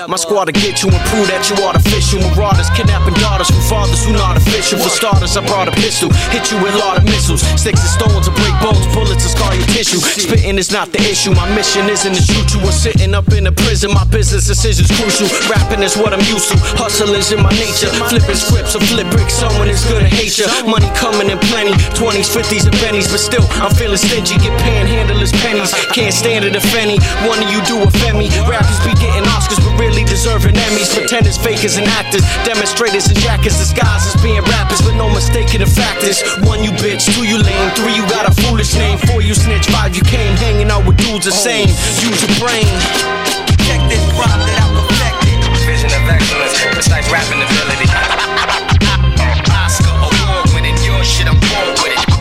My squad to get you and prove that you artificial. Marauders kidnapping daughters from fathers who not official. For starters, I brought a pistol, hit you with a lot of missiles. Sticks and stones to break bones, bullets to scar your tissue. Spitting is not the issue, my mission isn't to shoot you or sitting up in a prison. My business decisions crucial, rapping is what I'm used to. Hustle is in my nature, flipping scripts or flip bricks, someone is gonna hate ya. Money coming in plenty, 20s, 50s and pennies. But still, I'm feeling stingy, get panhandlers pennies. Can't stand it if any one of you do offend me. Rappers be getting Oscars but really deserving Emmys. Pretenders, fakers and actors, demonstrators and jackets, disguised as being rappers, but no mistaking the fact is, 1 you bitch, 2 you lame, 3 you got a foolish name, 4 you snitch, 5 you came hanging out with dudes the same. Use your brain. Check this rhyme that I perfected. Vision of excellence, precise rapping ability. Oscar award winning, your shit I'm born with it.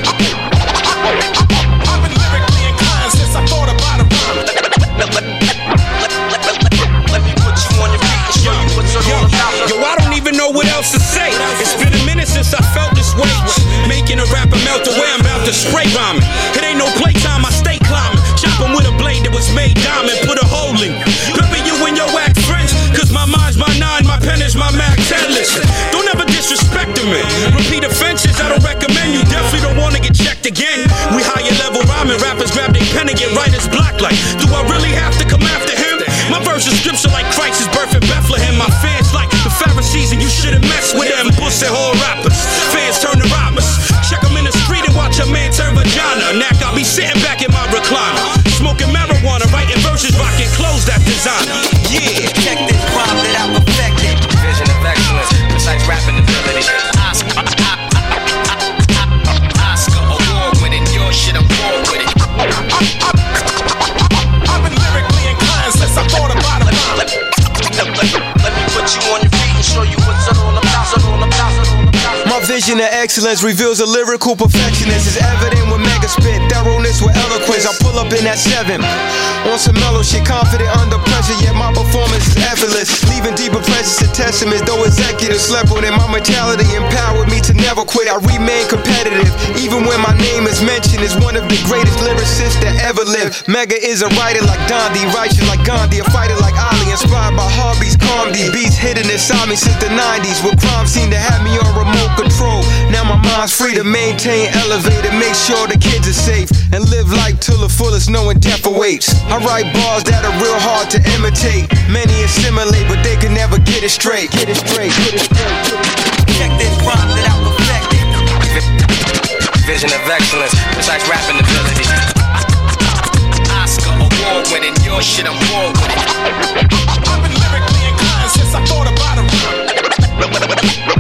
I've been lyrically inclined since I thought about a rhyme. Let me put you on your feet and show you what's all about. Yo, I don't even know what else to say. It's been a minute since I felt this way. Making a rapper melt away, I'm about to spray rhyming. It ain't no playtime, I stay climbing. Chopping with a blade that was made diamond, put a hole in you. Pepper you and your whack friends, cause my mind's my 9, my pen is my Mac 10. Listen, don't ever disrespect me. Repeat offenses, I don't recommend you. Definitely don't wanna get checked again. We higher level rhyming, rappers grab their pen and get writer's block like, do I really have to come after him? My verse is scripture like Christ's birth in Bethlehem. My fans like the Pharisees and you shouldn't mess with them. Pussy whole rappers, fans turn to robbers. Check them in the street and watch a man turn vagina. Knack, I'll be sitting back in my recliner, smoking marijuana, writing verses, rocking clothes that designer. Yeah, check this rhyme that I perfected. Vision of excellence, precise rapping ability. Oscar award winning, your shit I'm born with it. I've been lyrically inclined since I thought about a rhyme. Let me put you on your feet and show you what's all about. My vision of excellence reveals a lyrical perfectionist. It's evident with mega spit, thoroughness with eloquence. I pull up in that 7 on some mellow shit, confident under pressure, yet my performance is effortless. Leaving deeper presence and testaments, though executive slept on it. My mentality empowered me to never quit. I remain competitive, even when my name is mentioned as one of the greatest lyricists that ever lived. Mega is a writer like Gandhi, righteous like Gandhi, a fighter like Ali, inspired by hobbies, comedy. Beats hidden inside me since the 90s, where crime seemed to have me on remote control. Now my mind's free to maintain, elevate, and make sure the kids are safe, and live life till the fullest, knowing death awaits. I write bars that are real hard to imitate. Many assimilate, but they can never get it straight. Get it straight, get it straight. Check this rhyme that I perfected. Vision of excellence, precise rapping ability. Oscar award winning, your shit I'm born with it. I've been lyrically inclined since I thought about a rhyme.